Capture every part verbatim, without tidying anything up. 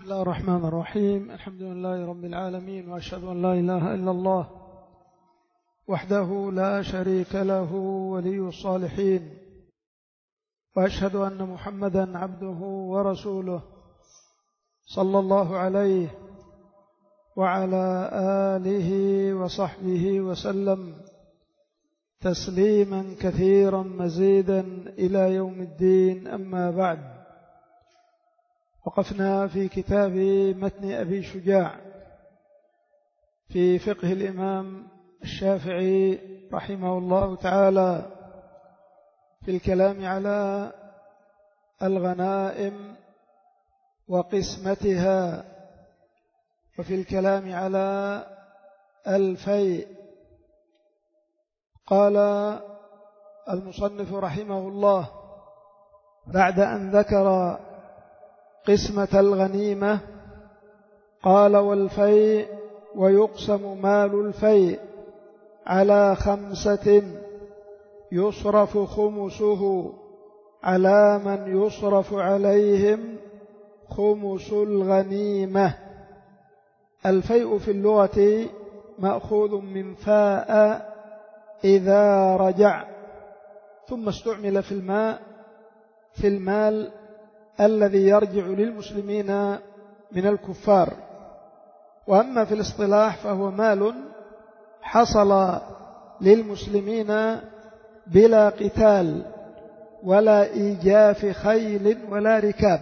بسم الله الرحمن الرحيم. الحمد لله رب العالمين، وأشهد أن لا إله إلا الله وحده لا شريك له ولي الصالحين، وأشهد أن محمدا عبده ورسوله صلى الله عليه وعلى آله وصحبه وسلم تسليما كثيرا مزيدا إلى يوم الدين. أما بعد، وقفنا في كتاب متن أبي شجاع في فقه الإمام الشافعي رحمه الله تعالى في الكلام على الغنائم وقسمتها، وفي الكلام على الفيء. قال المصنف رحمه الله بعد أن ذكر قسمة الغنيمة قال: والفيء ويقسم مال الفيء على خمسة يصرف خمسه على من يصرف عليهم خمس الغنيمة. الفيء في اللغة مأخوذ من فاء إذا رجع، ثم استعمل في الماء في المال الذي يرجع للمسلمين من الكفار. وأما في الاصطلاح فهو مال حصل للمسلمين بلا قتال ولا إيجاف خيل ولا ركاب.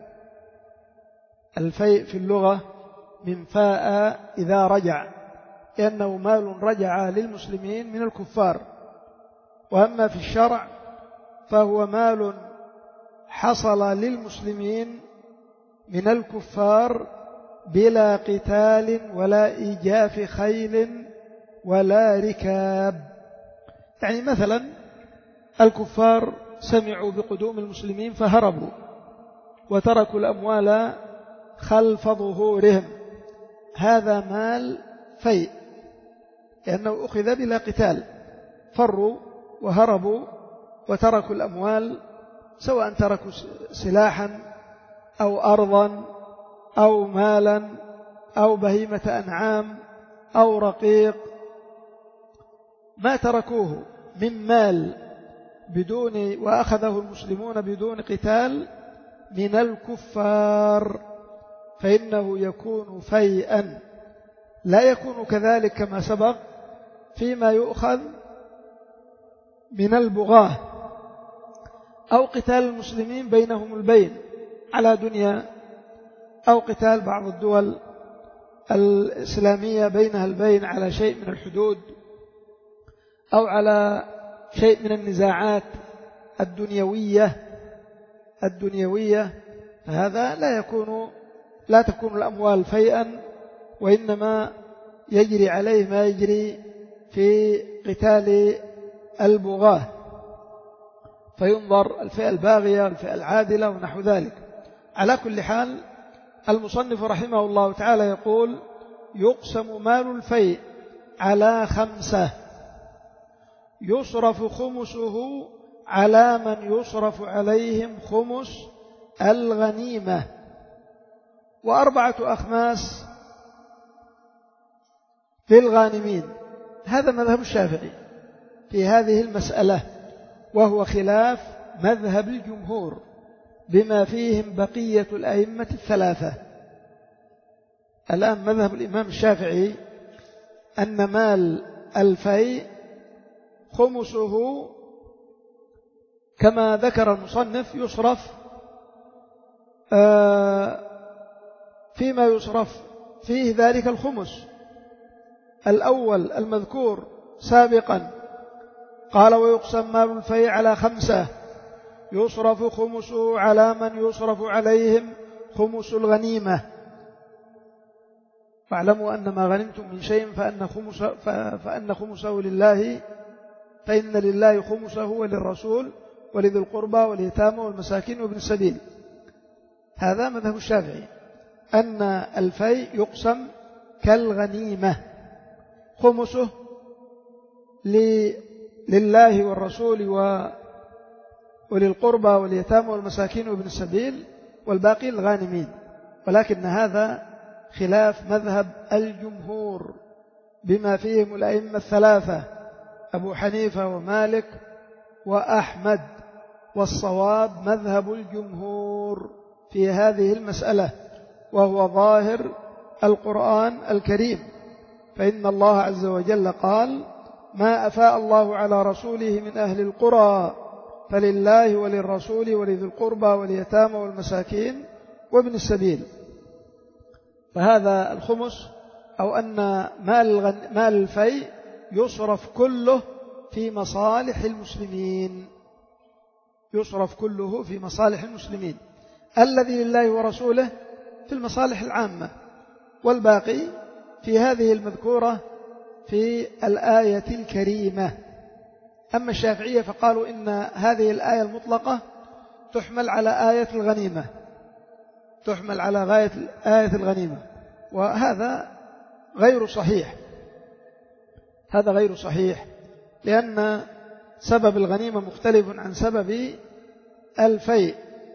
الفيء في اللغة من فاء إذا رجع، لأنه مال رجع للمسلمين من الكفار. وأما في الشرع فهو مال حصل للمسلمين من الكفار بلا قتال ولا إيجاف خيل ولا ركاب. يعني مثلا الكفار سمعوا بقدوم المسلمين فهربوا وتركوا الأموال خلف ظهورهم، هذا مال فيء لأنه أخذ بلا قتال، فروا وهربوا وتركوا الأموال، سواء تركوا سلاحا أو أرضا أو مالا أو بهيمة أنعام أو رقيق، ما تركوه من مال بدون وأخذه المسلمون بدون قتال من الكفار، فإنه يكون فيئا. لا يكون كذلك كما سبق فيما يؤخذ من البغاة أو قتال المسلمين بينهم البين على دنيا، أو قتال بعض الدول الإسلامية بينها البين على شيء من الحدود أو على شيء من النزاعات الدنيوية الدنيوية فهذا لا يكون لا تكون الأموال فيئا، وإنما يجري عليه ما يجري في قتال البغاة، فينظر الفئة الباغية والفئة العادلة ونحو ذلك. على كل حال، المصنف رحمه الله تعالى يقول: يقسم مال الفيء على خمسة يصرف خمسه على من يصرف عليهم خمس الغنيمة. وأربعة أخماس للغانمين. هذا مذهب الشافعي في هذه المسألة، وهو خلاف مذهب الجمهور بما فيهم بقية الأئمة الثلاثة. الآن مذهب الإمام الشافعي أن مال الفيء خمسه كما ذكر المصنف يصرف فيما يصرف فيه ذلك الخمس الأول المذكور سابقا. قال: ويقسم مال الفيء على خمسة يصرف خمسه على من يصرف عليهم خمس الغنيمة. واعلموا أن ما غنمتم من شيء فأن خمسه, فأن خمسه لله فإن لله خمسه وللرسول ولذي القربى واليتامى والمساكين وابن السبيل. هذا مذهب الشافعي، أن الفيء يقسم كالغنيمة، خمسه لله والرسول وللقربى واليتامى والمساكين وابن السبيل، والباقي الغانمين. ولكن هذا خلاف مذهب الجمهور بما فيهم الأئمة الثلاثة أبو حنيفة ومالك وأحمد، والصواب مذهب الجمهور في هذه المسألة، وهو ظاهر القرآن الكريم، فإن الله عز وجل قال: ما أفاء الله على رسوله من أهل القرى فلله وللرسول ولذي القربى واليتامى والمساكين وابن السبيل. فهذا الخمس، أو أن مال مال الفيء يصرف كله في مصالح المسلمين، يصرف كله في مصالح المسلمين، الذي لله ورسوله في المصالح العامة، والباقي في هذه المذكورة في الآية الكريمة. أما الشافعية فقالوا إن هذه الآية المطلقة تحمل على آية الغنيمة، تحمل على غاية آية الغنيمة، وهذا غير صحيح، هذا غير صحيح، لأن سبب الغنيمة مختلف عن سبب الفيء،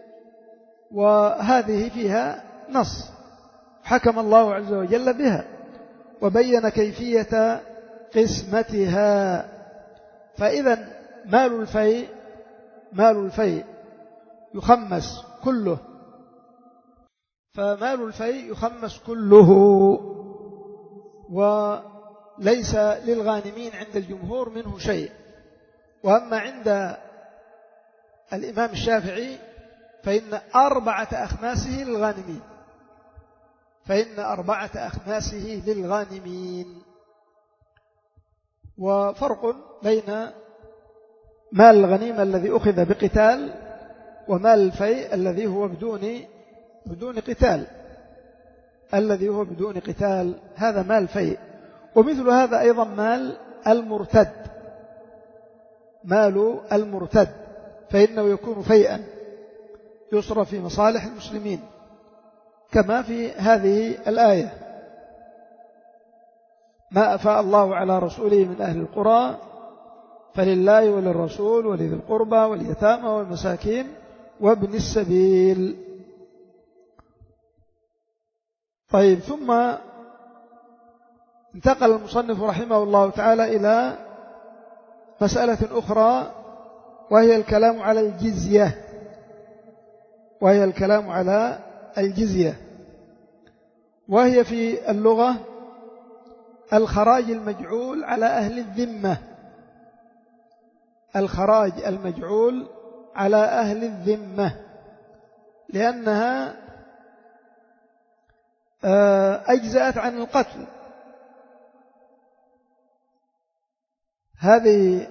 وهذه فيها نص حكم الله عز وجل بها وبين كيفية قسمتها. فإذا مال الفيء مال الفيء يخمس كله، فمال الفيء يخمس كله، وليس للغانمين عند الجمهور منه شيء. وأما عند الإمام الشافعي فإن أربعة أخماسه للغانمين، فإن أربعة أخماسه للغانمين. وفرق بين مال الغنيمة الذي أخذ بقتال ومال الفيء الذي هو بدون بدون قتال، الذي هو بدون قتال هذا مال فيء. ومثل هذا أيضا مال المرتد، مال المرتد فإنه يكون فيئا يصرف في مصالح المسلمين كما في هذه الآية: ما أفاء الله على رسوله من أهل القرى فلله وللرسول ولذي القربى واليتامى والمساكين وابن السبيل. طيب، ثم انتقل المصنف رحمه الله تعالى إلى مسألة أخرى، وهي الكلام على الجزية، وهي الكلام على الجزية وهي في اللغة الخراج المجعول على أهل الذمة، الخراج المجعول على أهل الذمة، لأنها أجزأت عن القتل. هذه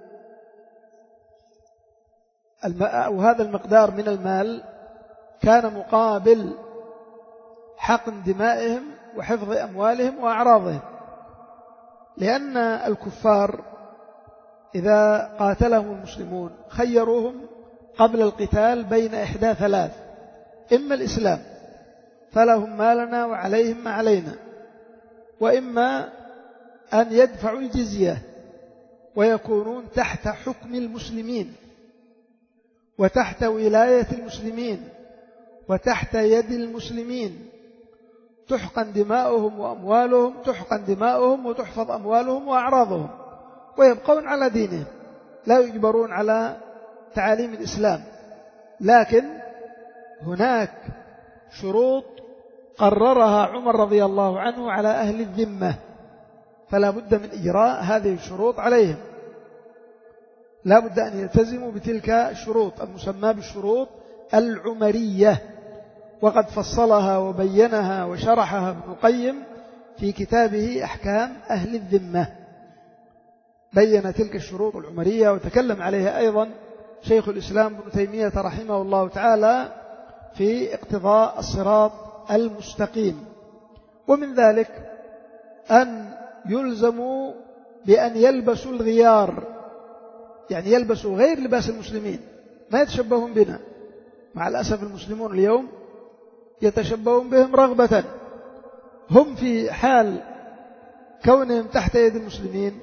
أو هذا المقدار من المال كان مقابل حقن دمائهم وحفظ أموالهم وأعراضهم، لأن الكفار إذا قاتلهم المسلمون خيروهم قبل القتال بين إحدى ثلاث: إما الإسلام فلهم ما لنا وعليهم ما علينا، وإما أن يدفعوا الجزية ويكونون تحت حكم المسلمين وتحت ولاية المسلمين وتحت يد المسلمين، تحقن دماؤهم وأموالهم، تحقن دماؤهم وتحفظ أموالهم وأعراضهم، ويبقون على دينهم، لا يجبرون على تعاليم الإسلام. لكن هناك شروط قررها عمر رضي الله عنه على أهل الذمة، فلا بد من إجراء هذه الشروط عليهم، لا بد أن يلتزموا بتلك الشروط المسمى بالشروط العمرية، وقد فصلها وبينها وشرحها ابن القيم في كتابه أحكام أهل الذمة، بين تلك الشروط العمرية وتكلم عليها أيضا شيخ الإسلام ابن تيمية رحمه الله تعالى في اقتضاء الصراط المستقيم. ومن ذلك أن يلزموا بأن يلبسوا الغيار، يعني يلبسوا غير لباس المسلمين، ما يتشبهون بنا. مع الأسف المسلمون اليوم يتشبهون بهم رغبة، هم في حال كونهم تحت يد المسلمين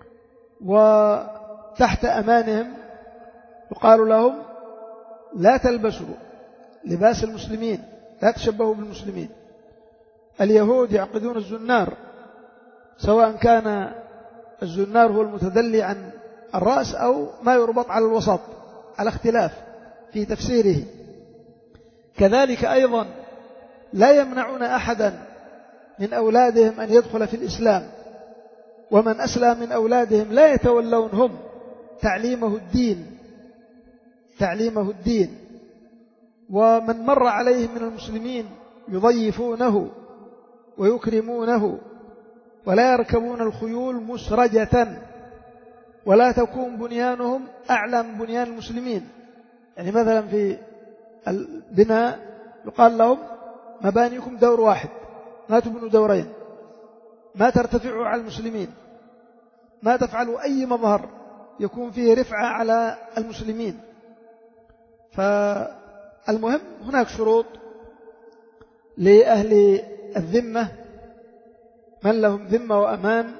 وتحت أمانهم يقال لهم لا تلبسوا لباس المسلمين، لا تشبهوا بالمسلمين. اليهود يعقدون الزنار، سواء كان الزنار هو المتدلي عن الرأس أو ما يربط على الوسط، على اختلاف في تفسيره. كذلك أيضا لا يمنعون أحدا من أولادهم أن يدخل في الإسلام، ومن أسلم من أولادهم لا يتولون هم تعليمه الدين تعليمه الدين ومن مر عليهم من المسلمين يضيفونه ويكرمونه، ولا يركبون الخيول مسرجة، ولا تكون بنيانهم أعلى من بنيان المسلمين. يعني مثلا في البناء يقال لهم مبانيكم دور واحد، ما تبنوا دورين، ما ترتفعوا على المسلمين، ما تفعلوا أي مظهر يكون فيه رفعة على المسلمين. فالمهم هناك شروط لأهل الذمة، من لهم ذمة وأمان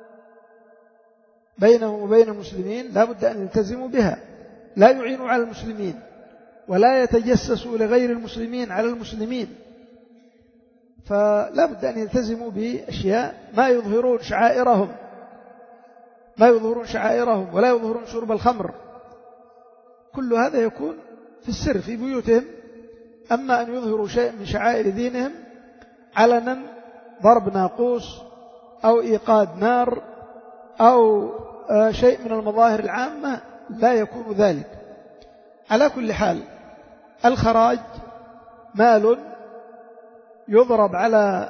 بينهم وبين المسلمين لا بد أن يلتزموا بها، لا يعينوا على المسلمين ولا يتجسسوا لغير المسلمين على المسلمين. فلا بد أن يلتزموا بأشياء ما يظهرون شعائرهم ما يظهرون شعائرهم ولا يظهرون شرب الخمر. كل هذا يكون في السر في بيوتهم. أما أن يظهروا شيء من شعائر دينهم علنا، ضرب ناقوس أو إيقاد نار أو شيء من المظاهر العامة، لا يكون ذلك. على كل حال الخراج مال يضرب على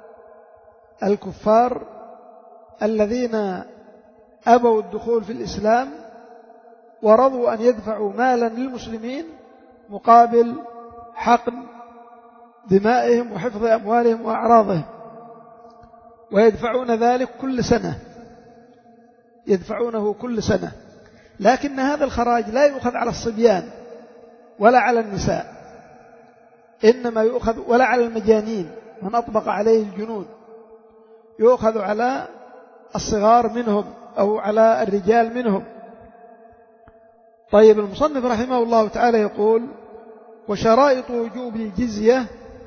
الكفار الذين أبوا الدخول في الإسلام ورضوا أن يدفعوا مالا للمسلمين مقابل حقن دمائهم وحفظ أموالهم وأعراضهم، ويدفعون ذلك كل سنة يدفعونه كل سنة. لكن هذا الخراج لا يؤخذ على الصبيان ولا على النساء، إنما يؤخذ ولا على المجانين من أطبق عليه الجنود، يؤخذ على الصغار منهم أو على الرجال منهم. طيب، المصنف رحمه الله تعالى يقول: وشرائط وجوب الجزية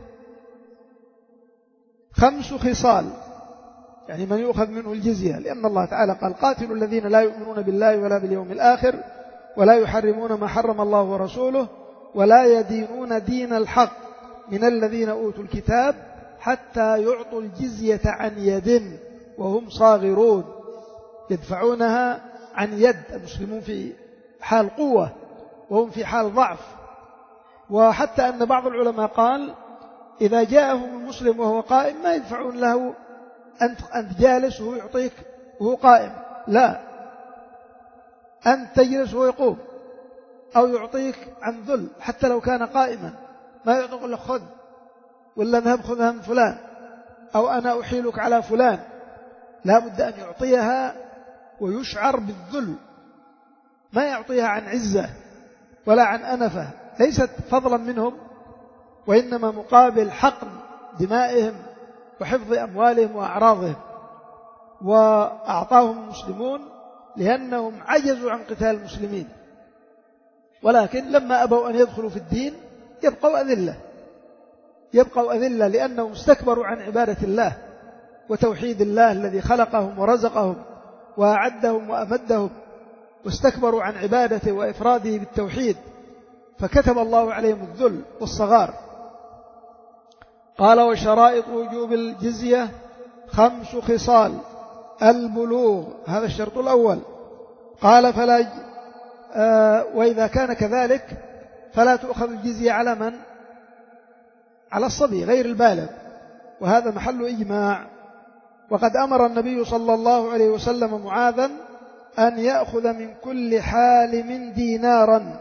خمس خصال، يعني من يؤخذ منه الجزية، لأن الله تعالى قال: قاتلوا الذين لا يؤمنون بالله ولا باليوم الآخر ولا يحرمون ما حرم الله ورسوله ولا يدينون دين الحق من الذين أوتوا الكتاب حتى يعطوا الجزية عن يد وهم صاغرون. يدفعونها عن يد، المسلمون في حال قوة وهم في حال ضعف. وحتى أن بعض العلماء قال: إذا جاءهم المسلم وهو قائم ما يدفعون له أنت جالس وهو يعطيك وهو قائم، لا، أنت تجلس وهو يقوم، أو يعطيك عن ذل حتى لو كان قائما، ما يقول لك خذ ولا نهب خذها من فلان أو أنا أحيلك على فلان. لا بد أن يعطيها ويشعر بالذل، ما يعطيها عن عزة ولا عن أنفة، ليست فضلا منهم، وإنما مقابل حقن دمائهم وحفظ أموالهم وأعراضهم. وأعطاهم المسلمون لأنهم عجزوا عن قتال المسلمين، ولكن لما أبوا أن يدخلوا في الدين يبقوا أذلة يبقوا أذلة لأنهم استكبروا عن عبادة الله وتوحيد الله الذي خلقهم ورزقهم وأعدهم وأمدهم، واستكبروا عن عبادته وإفراده بالتوحيد، فكتب الله عليهم الذل والصغار. قال: وشرائط وجوب الجزية خمس خصال: البلوغ، هذا الشرط الأول. قال: فلا آه وإذا كان كذلك فلا تؤخذ الجزية على من؟ على الصبي غير البالغ، وهذا محل إجماع. وقد أمر النبي صلى الله عليه وسلم معاذا أن يأخذ من كل حالم دينارا.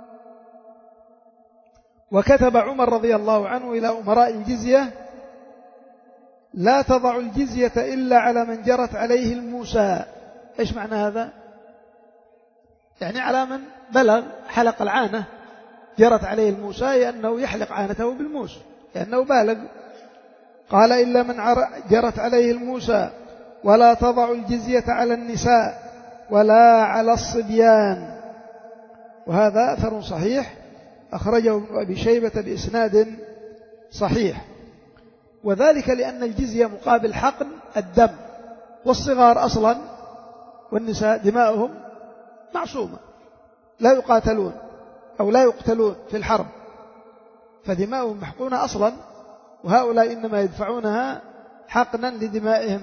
وكتب عمر رضي الله عنه إلى أمراء الجزية: لا تضع الجزية إلا على من جرت عليه الموسى. إيش معنى هذا؟ يعني على من بلغ حلق العانة جرت عليه الموسى، لأنه يحلق عانته بالموس لأنه بالغ. قال: إلا من جرت عليه الموسى. ولا تضع الجزية على النساء ولا على الصبيان. وهذا أثر صحيح أخرجه ابن أبي شيبة بإسناد صحيح، وذلك لأن الجزية مقابل حقن الدم، والصغار أصلا والنساء دماؤهم معصومة، لا يقاتلون أو لا يقتلون في الحرب، فدماؤهم محقونة أصلا، وهؤلاء إنما يدفعونها حقنا لدمائهم.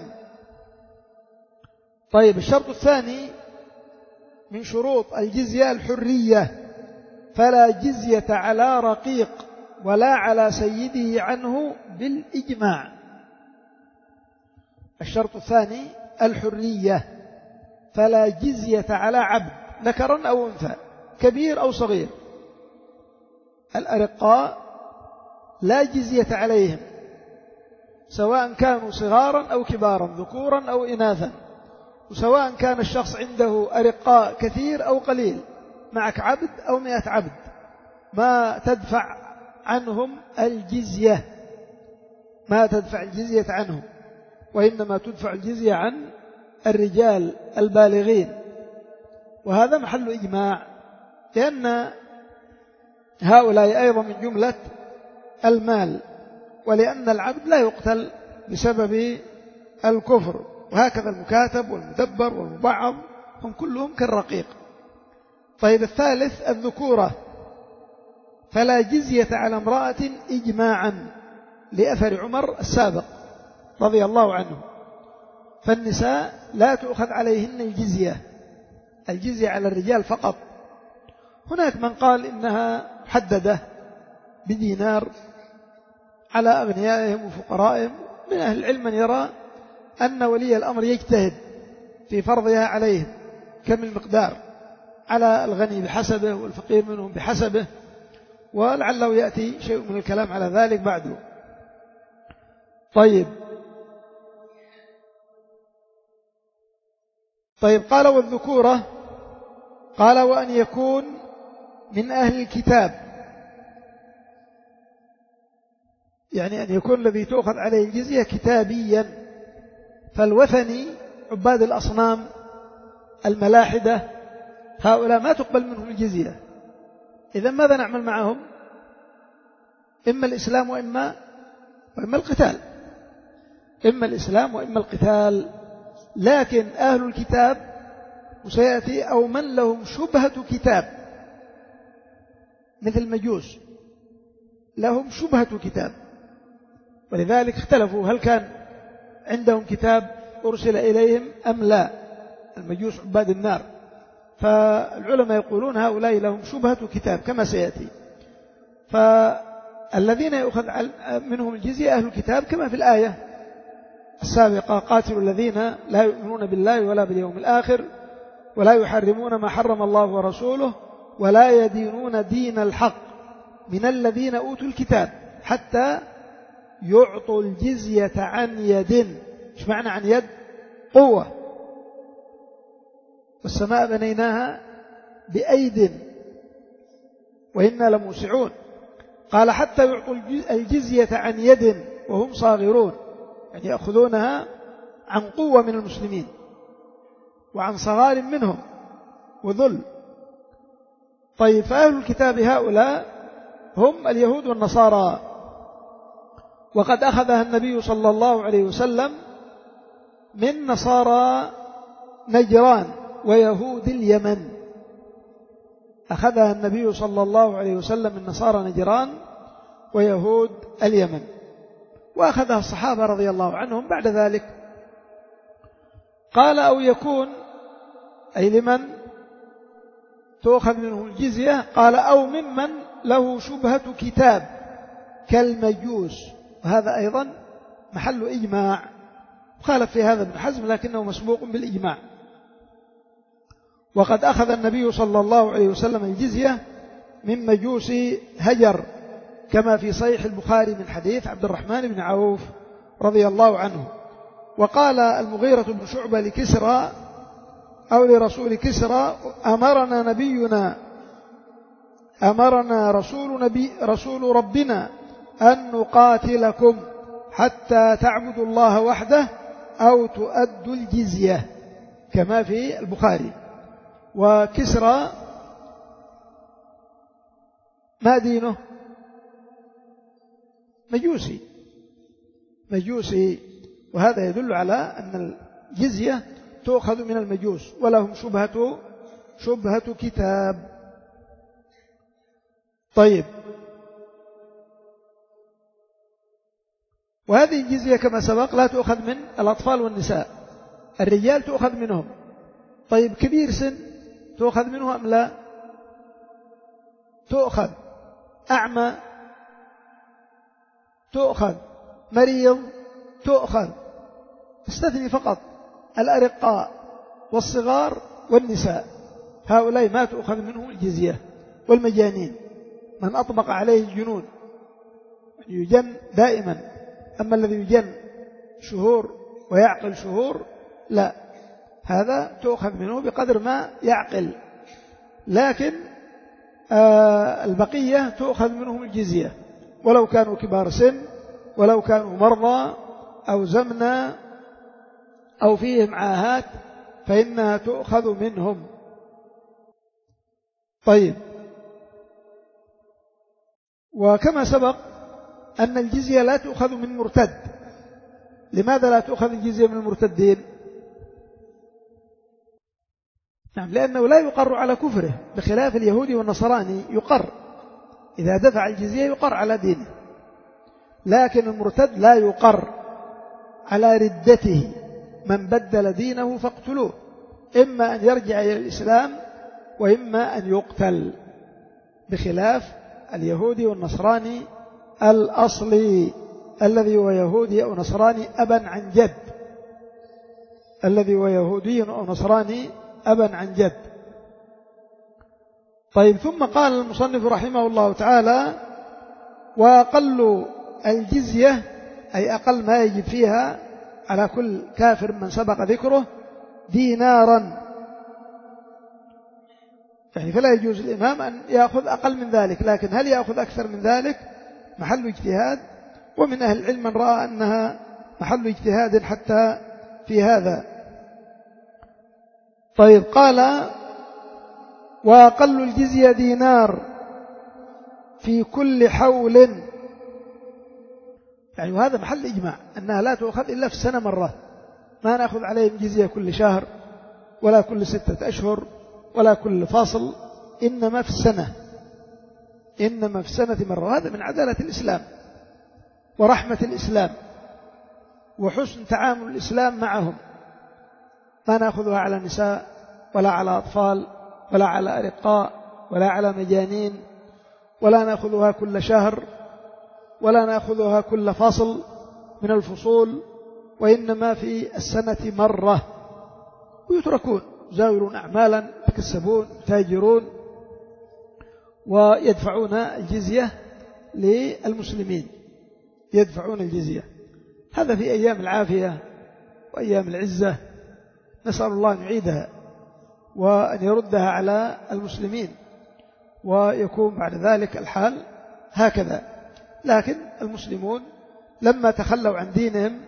طيب، الشرط الثاني من شروط الجزية الحرية، فلا جزية على رقيق ولا على سيده عنه بالإجماع. الشرط الثاني الحرية، فلا جزية على عبد ذكرا أو أنثى كبير أو صغير. الأرقاء لا جزية عليهم سواء كانوا صغارا أو كبارا، ذكورا أو إناثا، وسواء كان الشخص عنده أرقاء كثير أو قليل، معك عبد أو مئة عبد، ما تدفع عنهم الجزية، ما تدفع الجزية عنهم، وإنما تدفع الجزية عن الرجال البالغين. وهذا محل إجماع، لأن هؤلاء أيضا من جملة المال، ولأن العبد لا يقتل بسبب الكفر، وهكذا المكاتب والمدبر والمبعض هم كلهم كالرقيق. طيب، الثالث الذكورة، فلا جزية على امرأة إجماعا لأثر عمر السابق رضي الله عنه، فالنساء لا تؤخذ عليهن الجزية، الجزية على الرجال فقط. هناك من قال إنها محددة بدينار على أغنيائهم وفقرائهم، من أهل العلم من يرى أن ولي الأمر يجتهد في فرضها عليهم، كم المقدار على الغني بحسبه والفقير منهم بحسبه، ولعله يأتي شيء من الكلام على ذلك بعده. طيب طيب قال والذكورة، قال وأن يكون من أهل الكتاب، يعني أن يكون الذي تؤخذ عليه الجزية كتابيا، فالوثني عباد الأصنام الملاحدة هؤلاء ما تقبل منهم الجزية. إذن ماذا نعمل معهم؟ إما الإسلام وإما وإما القتال، إما الإسلام وإما القتال. لكن أهل الكتاب وسيأتي أو من لهم شبهة كتاب، مثل المجوس لهم شبهة كتاب، ولذلك اختلفوا هل كان عندهم كتاب أرسل إليهم أم لا، المجوس عباد النار، فالعلماء يقولون هؤلاء لهم شبهة كتاب كما سيأتي. فالذين يؤخذ منهم الجزية أهل الكتاب كما في الآية السابقة: قاتلوا الذين لا يؤمنون بالله ولا باليوم الآخر ولا يحرمون ما حرم الله ورسوله ولا يدينون دين الحق من الذين أوتوا الكتاب حتى يعطوا الجزية عن يد. إيش معنى عن يد؟ قوة. والسماء بنيناها بأيد وإنا لموسعون. قال حتى يعطوا الجزية عن يد وهم صاغرون، يعني يأخذونها عن قوة من المسلمين وعن صغار منهم وذل. طيب، فأهل الكتاب هؤلاء هم اليهود والنصارى، وقد أخذها النبي صلى الله عليه وسلم من نصارى نجران ويهود اليمن، أخذها النبي صلى الله عليه وسلم من نصارى نجران ويهود اليمن، وأخذها الصحابة رضي الله عنهم بعد ذلك. قال أو يكون، أي لمن تؤخذ منه الجزية، قال أو ممن له شبهة كتاب كالمجوس، وهذا أيضا محل إجماع، خالف في هذا ابن حزم لكنه مسبوق بالإجماع. وقد أخذ النبي صلى الله عليه وسلم الجزية من مجوس هجر كما في صحيح البخاري من حديث عبد الرحمن بن عوف رضي الله عنه. وقال المغيرة بن شعبة لكسرى أو لرسول كسرى: أمرنا نبينا أمرنا رسول, نبي رسول ربنا أن نقاتلكم حتى تعبدوا الله وحده أو تؤدوا الجزية، كما في البخاري. وكسرى ما دينه؟ مجوسي مجوسي وهذا يدل على أن الجزية تؤخذ من المجوس ولهم شبهة شبهة كتاب. طيب، وهذه الجزية كما سبق لا تؤخذ من الأطفال والنساء، الرجال تؤخذ منهم. طيب، كبير سن تؤخذ منه أم لا؟ تؤخذ. أعمى تؤخذ، مريض تؤخذ، استثني فقط الأرقاء والصغار والنساء، هؤلاء ما تؤخذ منهم الجزية. والمجانين من أطبق عليه الجنون يجن دائما، أما الذي يجن شهور ويعقل شهور لا، هذا تؤخذ منه بقدر ما يعقل، لكن آه البقية تؤخذ منهم الجزية ولو كانوا كبار سن، ولو كانوا مرضى أو زمنا أو فيهم عاهات فإنها تؤخذ منهم. طيب، وكما سبق أن الجزية لا تؤخذ من مرتد. لماذا لا تؤخذ الجزية من المرتدين؟ نعم، لأنه لا يقر على كفره، بخلاف اليهودي والنصراني يقر، إذا دفع الجزية يقر على دينه، لكن المرتد لا يقر على ردته، من بدل دينه فاقتلوه، إما أن يرجع إلى الإسلام وإما أن يقتل، بخلاف اليهودي والنصراني الأصلي الذي هو يهودي أو نصراني أبا عن جد، الذي هو يهودي أو نصراني أبا عن جد. طيب، ثم قال المصنف رحمه الله تعالى: وأقل الجزية، أي أقل ما يجب فيها على كل كافر من سبق ذكره، دينارا، يعني فلا يجوز الإمام أن يأخذ أقل من ذلك، لكن هل يأخذ أكثر من ذلك محل اجتهاد، ومن أهل العلم من رأى أنها محل اجتهاد حتى في هذا. طيب، قال: وأقل الجزية دينار في كل حول، يعني وهذا محل إجماع أنها لا تؤخذ إلا في السنة مرة، ما نأخذ عليهم جزية كل شهر ولا كل ستة أشهر ولا كل فاصل، إنما في السنة، إنما في السنة مرة. وهذا من عدالة الإسلام ورحمة الإسلام وحسن تعامل الإسلام معهم، ما نأخذها على نساء ولا على أطفال ولا على أرقاء ولا على مجانين، ولا نأخذها كل شهر ولا نأخذها كل فصل من الفصول، وإنما في السنة مرة، ويتركون يزاولون أعمالا، يتكسبون، تاجرون، ويدفعون الجزية للمسلمين، يدفعون الجزية. هذا في أيام العافية وأيام العزة، نسأل الله أن يعيدها وأن يردها على المسلمين، ويكون بعد ذلك الحال هكذا. لكن المسلمون لما تخلوا عن دينهم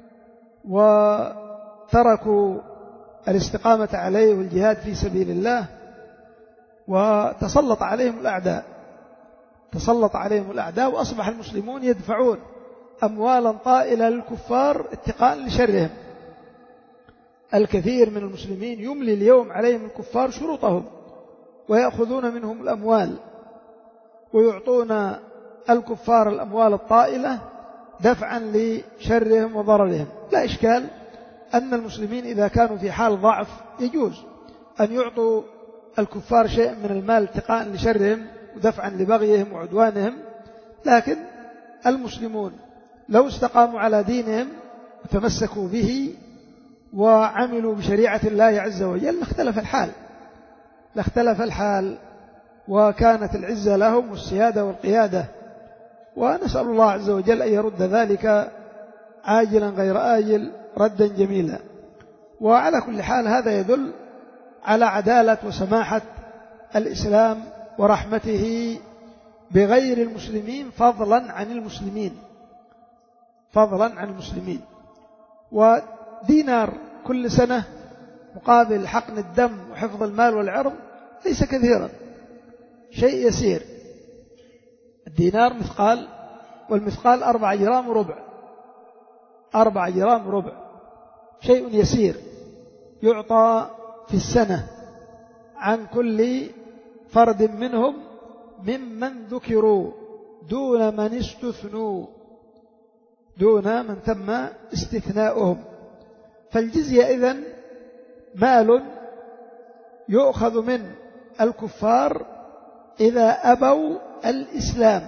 وتركوا الاستقامة عليه والجهاد في سبيل الله، وتسلط عليهم الأعداء تسلط عليهم الأعداء وأصبح المسلمون يدفعون أموالا طائلة للكفار اتقاء لشرهم. الكثير من المسلمين يملي اليوم عليهم الكفار شروطهم ويأخذون منهم الأموال ويعطون الكفار الأموال الطائلة دفعا لشرهم وضررهم. لا إشكال أن المسلمين إذا كانوا في حال ضعف يجوز أن يعطوا الكفار شيء من المال اتقاء لشرهم ودفعا لبغيهم وعدوانهم، لكن المسلمون لو استقاموا على دينهم وتمسكوا به وعملوا بشريعة الله عز وجل لاختلف الحال لاختلف الحال وكانت العزة لهم والسيادة والقيادة. ونسأل الله عز وجل أن يرد ذلك عاجلا غير آجل ردا جميلا. وعلى كل حال هذا يدل على عدالة وسماحة الإسلام ورحمته بغير المسلمين فضلا عن المسلمين فضلا عن المسلمين. ودينار كل سنة مقابل حقن الدم وحفظ المال والعرض ليس كثيرا، شيء يسير. الدينار مثقال والمثقال أربعة جرام وربع، أربعة جرام وربع، شيء يسير يعطى في السنة عن كل فرد منهم ممن ذكروا دون من استثنوا، دون من تم استثناؤهم. فالجزية إذن مال يؤخذ من الكفار إذا أبوا الإسلام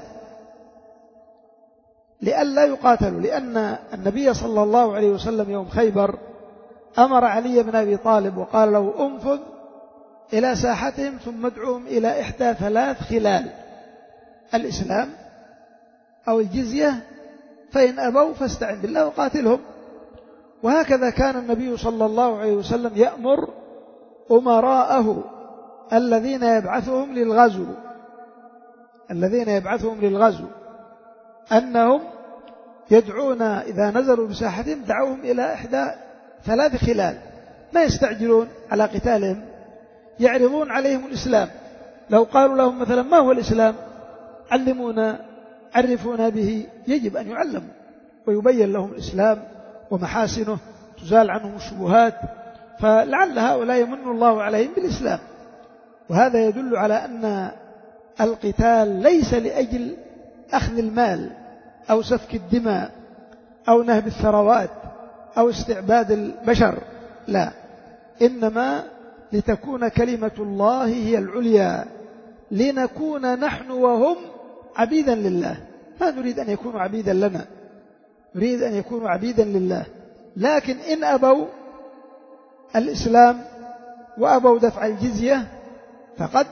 لئلا يقاتلوا، لأن النبي صلى الله عليه وسلم يوم خيبر أمر علي بن أبي طالب وقال له انفذ إلى ساحتهم ثم ادعوهم إلى إحدى ثلاث خلال: الإسلام أو الجزية، فإن أبوا فاستعن بالله وقاتلهم. وهكذا كان النبي صلى الله عليه وسلم يأمر أمراءه الذين يبعثهم للغزو الذين يبعثهم للغزو أنهم يدعون إذا نزلوا بساحتهم دعوهم إلى إحدى ثلاث خلال، ما يستعجلون على قتالهم، يعرضون عليهم الإسلام. لو قالوا لهم مثلا ما هو الإسلام؟ علمونا، عرفونا به، يجب أن يعلموا ويبين لهم الإسلام ومحاسنه، تزال عنهم الشبهات، فلعل هؤلاء يمن الله عليهم بالإسلام. وهذا يدل على أن القتال ليس لأجل أخذ المال أو سفك الدماء أو نهب الثروات أو استعباد البشر، لا، إنما لتكون كلمة الله هي العليا، لنكون نحن وهم عبيدا لله. ما نريد أن يكونوا عبيدا لنا، نريد أن يكونوا عبيدا لله. لكن إن أبوا الإسلام وأبوا دفع الجزية فقد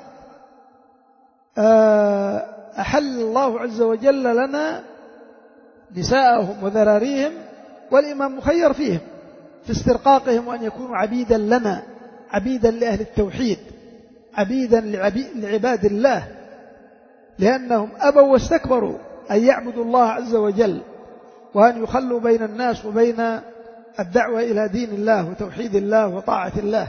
أحل الله عز وجل لنا نساءهم وذراريهم، والإمام مخير فيهم في استرقاقهم وأن يكونوا عبيدا لنا، عبيدا لأهل التوحيد، عبيدا لعباد الله، لأنهم أبوا واستكبروا أن يعبدوا الله عز وجل وأن يخلوا بين الناس وبين الدعوة إلى دين الله وتوحيد الله وطاعة الله.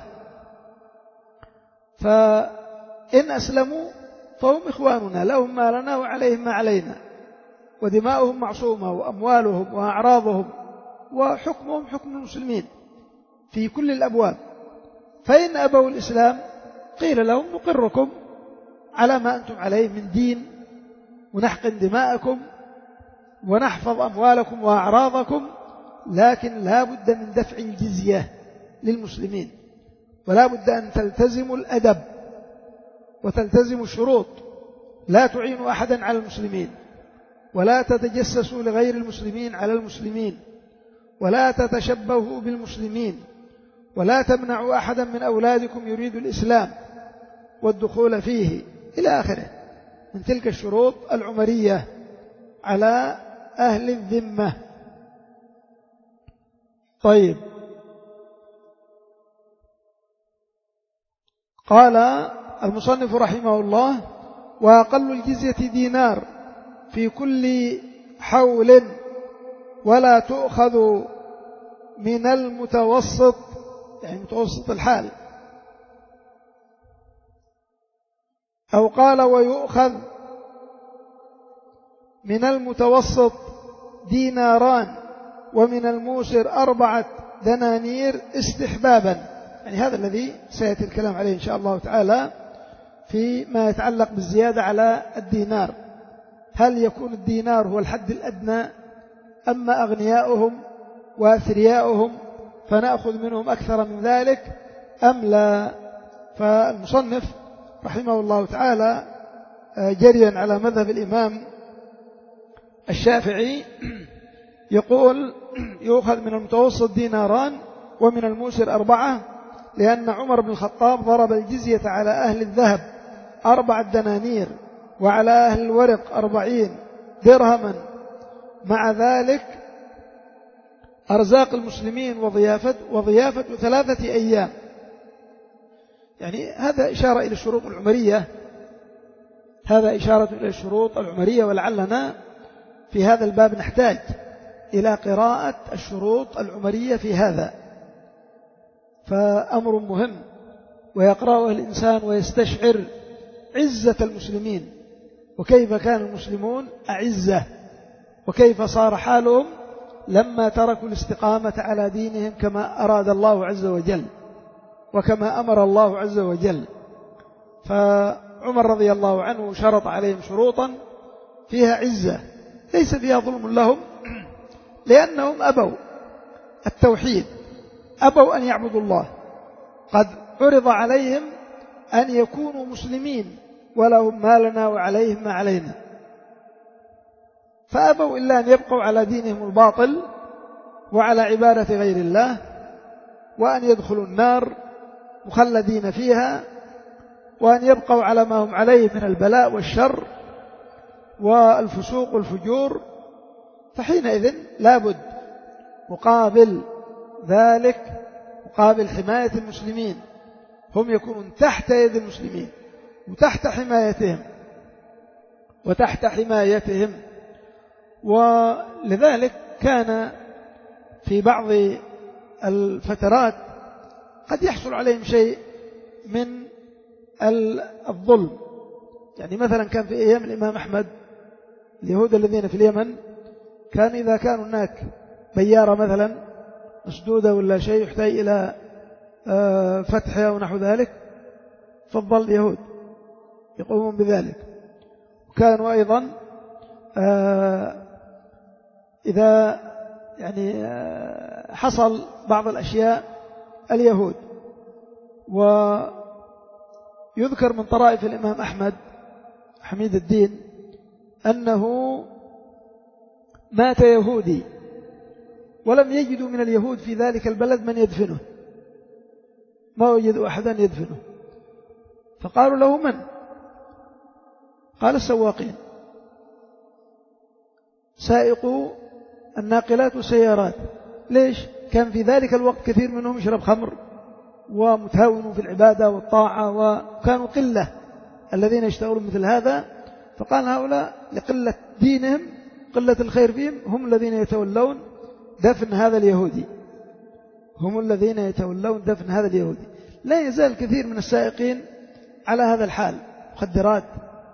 فإن أسلموا فهم إخواننا، لهم ما لنا وعليهم ما علينا، ودماؤهم معصومة وأموالهم وأعراضهم وحكمهم حكم المسلمين في كل الأبواب. فإن أبوا الإسلام قيل لهم نقركم على ما أنتم عليه من دين، ونحقن دماءكم ونحفظ أموالكم وأعراضكم، لكن لا بد من دفع الجزية للمسلمين، ولا بد أن تلتزموا الأدب وتلتزموا الشروط، لا تعينوا أحدا على المسلمين، ولا تتجسسوا لغير المسلمين على المسلمين، ولا تتشبهوا بالمسلمين، ولا تمنعوا أحدا من أولادكم يريد الإسلام والدخول فيه، إلى آخره من تلك الشروط العمرية على أهل الذمة. طيب، قال المصنف رحمه الله: وأقل الجزية دينار في كل حول، ولا تؤخذ من المتوسط، يعني متوسط الحال. أو قال: ويؤخذ من المتوسط ديناران ومن الموسر أربعة دنانير استحبابا. يعني هذا الذي سيأتي الكلام عليه إن شاء الله تعالى فيما يتعلق بالزيادة على الدينار. هل يكون الدينار هو الحد الأدنى، أما أغنياؤهم وأثرياؤهم فنأخذ منهم أكثر من ذلك أم لا؟ فالمصنف رحمه الله تعالى جريا على مذهب الإمام الشافعي يقول: يؤخذ من المتوسط ديناران ومن الموسر أربعة، لأن عمر بن الخطاب ضرب الجزية على أهل الذهب أربعة دنانير وعلى أهل الورق أربعين درهما، مع ذلك أرزاق المسلمين وضيافة, وضيافة ثلاثة أيام. يعني هذا إشارة إلى الشروط العمرية، هذا إشارة إلى الشروط العمرية، ولعلنا في هذا الباب نحتاج إلى قراءة الشروط العمرية في هذا، فأمر مهم ويقرأه الإنسان ويستشعر عزة المسلمين وكيف كان المسلمون أعزة وكيف صار حالهم لما تركوا الاستقامة على دينهم كما أراد الله عز وجل وكما أمر الله عز وجل. فعمر رضي الله عنه شرط عليهم شروطا فيها عزة ليس فيها ظلم لهم، لأنهم أبوا التوحيد، أبوا أن يعبدوا الله. قد عرض عليهم أن يكونوا مسلمين ولهم ما لنا وعليهم ما علينا، فأبوا إلا أن يبقوا على دينهم الباطل وعلى عبادة غير الله، وأن يدخلوا النار مخلدين فيها، وأن يبقوا على ما هم عليه من البلاء والشر والفسوق والفجور. فحينئذ لابد مقابل ذلك، مقابل حماية المسلمين، هم يكونون تحت يد المسلمين وتحت حمايتهم وتحت حمايتهم. ولذلك كان في بعض الفترات قد يحصل عليهم شيء من الظلم. يعني مثلا كان في أيام الإمام أحمد اليهود الذين في اليمن كان إذا كانوا هناك بيارة مثلا مسدودة ولا شيء يحتاج إلى فتحها ونحو ذلك، فضل اليهود يقومون بذلك. وكانوا أيضا إذا يعني حصل بعض الأشياء اليهود. ويذكر من طرائف الإمام أحمد حميد الدين أنه مات يهودي ولم يجدوا من اليهود في ذلك البلد من يدفنه، ما وجدوا أحدا يدفنه، فقالوا له من؟ قال السواقين، سائقوا الناقلات والسيارات. ليش؟ كان في ذلك الوقت كثير منهم يشرب خمر ومتهاونوا في العبادة والطاعة، وكانوا قلة الذين يشتغلون مثل هذا. فقال هؤلاء لقلة دينهم قلة الخير فيهم هم الذين يتولون دفن هذا اليهودي، هم الذين يتولون دفن هذا اليهودي. لا يزال كثير من السائقين على هذا الحال، مخدرات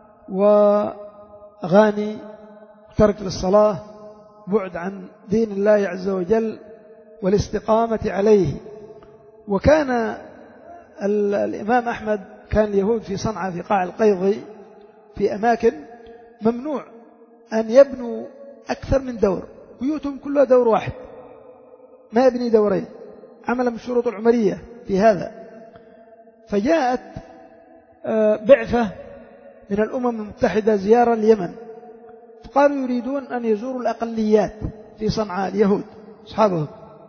وأغاني وترك للصلاة، بعد عن دين الله عز وجل والاستقامة عليه. وكان الإمام أحمد كان اليهود في صنعاء في قاع القيضي في أماكن ممنوع أن يبنوا أكثر من دور، بيوتهم كلها دور واحد، ما يبني دورين، عملا بالشروط العمرية في هذا. فجاءت بعثة من الأمم المتحدة زيارة اليمن، فقالوا يريدون أن يزوروا الأقليات في صنعاء اليهود أصحابهم،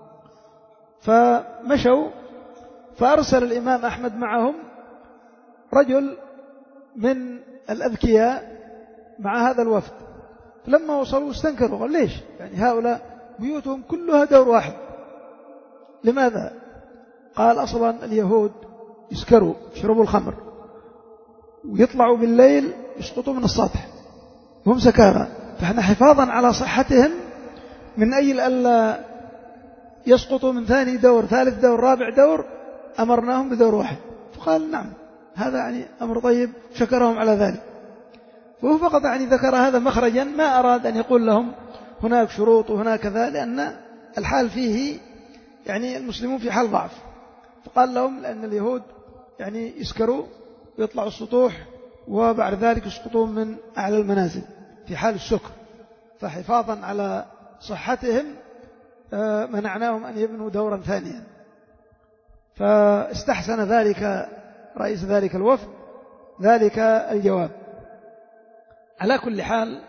فمشوا. فأرسل الإمام أحمد معهم رجل من الأذكياء مع هذا الوفد. لما وصلوا استنكروا، قال ليش؟ يعني هؤلاء بيوتهم كلها دور واحد، لماذا؟ قال أصلا اليهود يسكروا يشربوا الخمر ويطلعوا بالليل يسقطوا من السطح وهم سكارى، فإحنا حفاظا على صحتهم من أجل ألا يسقطوا من ثاني دور ثالث دور رابع دور أمرناهم بدور واحد. فقال نعم هذا يعني أمر طيب، شكرهم على ذلك. وهو فقط يعني ذكر هذا مخرجا، ما أراد أن يقول لهم هناك شروط وهناك كذا، لأن الحال فيه يعني المسلمون في حال ضعف. فقال لهم لأن اليهود يعني يسكروا ويطلعوا السطوح وبعد ذلك يسقطون من أعلى المنازل في حال السكر، فحفاظا على صحتهم منعناهم أن يبنوا دورا ثانيا. فاستحسن ذلك رئيس ذلك الوفد ذلك الجواب. على كل حال،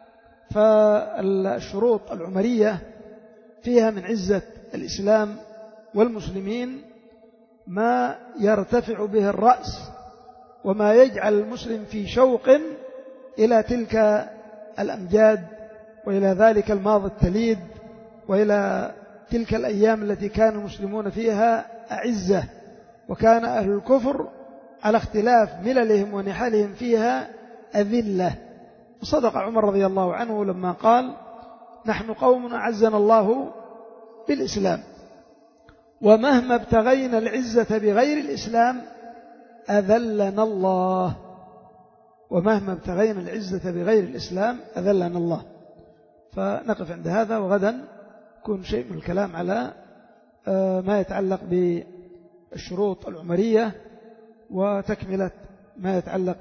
فالشروط العمرية فيها من عزة الإسلام والمسلمين ما يرتفع به الرأس وما يجعل المسلم في شوق إلى تلك الأمجاد وإلى ذلك الماضي التليد وإلى تلك الأيام التي كان المسلمون فيها أعزة، وكان أهل الكفر على اختلاف مللهم ونحلهم فيها أذلة. وصدق عمر رضي الله عنه لما قال نحن قوم أعزنا الله بالإسلام، ومهما ابتغينا العزة بغير الإسلام أذلنا الله، ومهما ابتغينا العزة بغير الإسلام أذلنا الله. فنقف عند هذا، وغدا يكون شيء من الكلام على ما يتعلق بالشروط العمرية وتكملة ما يتعلق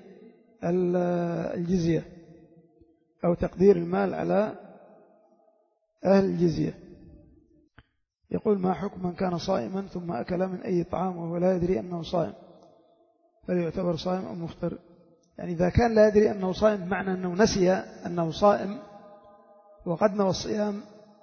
بالجزية أو تقدير المال على أهل الجزية. يقول: ما حكم من كان صائما ثم أكل من أي طعام وهو لا يدري أنه صائم، فليعتبر صائم أو مفطر؟ يعني إذا كان لا يدري أنه صائم بمعنى أنه نسي أنه صائم وقد نوى الصيام،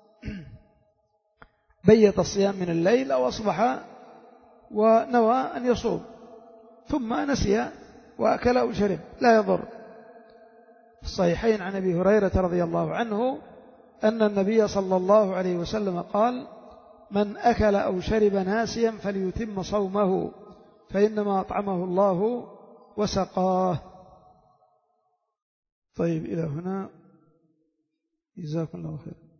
بيت الصيام من الليل أو أصبح ونوى أن يصوم ثم نسي وأكل أو شرب لا يضر. الصحيحين عن أبي هريرة رضي الله عنه أن النبي صلى الله عليه وسلم قال: من أكل أو شرب ناسيا فليتم صومه فإنما أطعمه الله وسقاه. طيب، إلى هنا، جزاكم الله خير.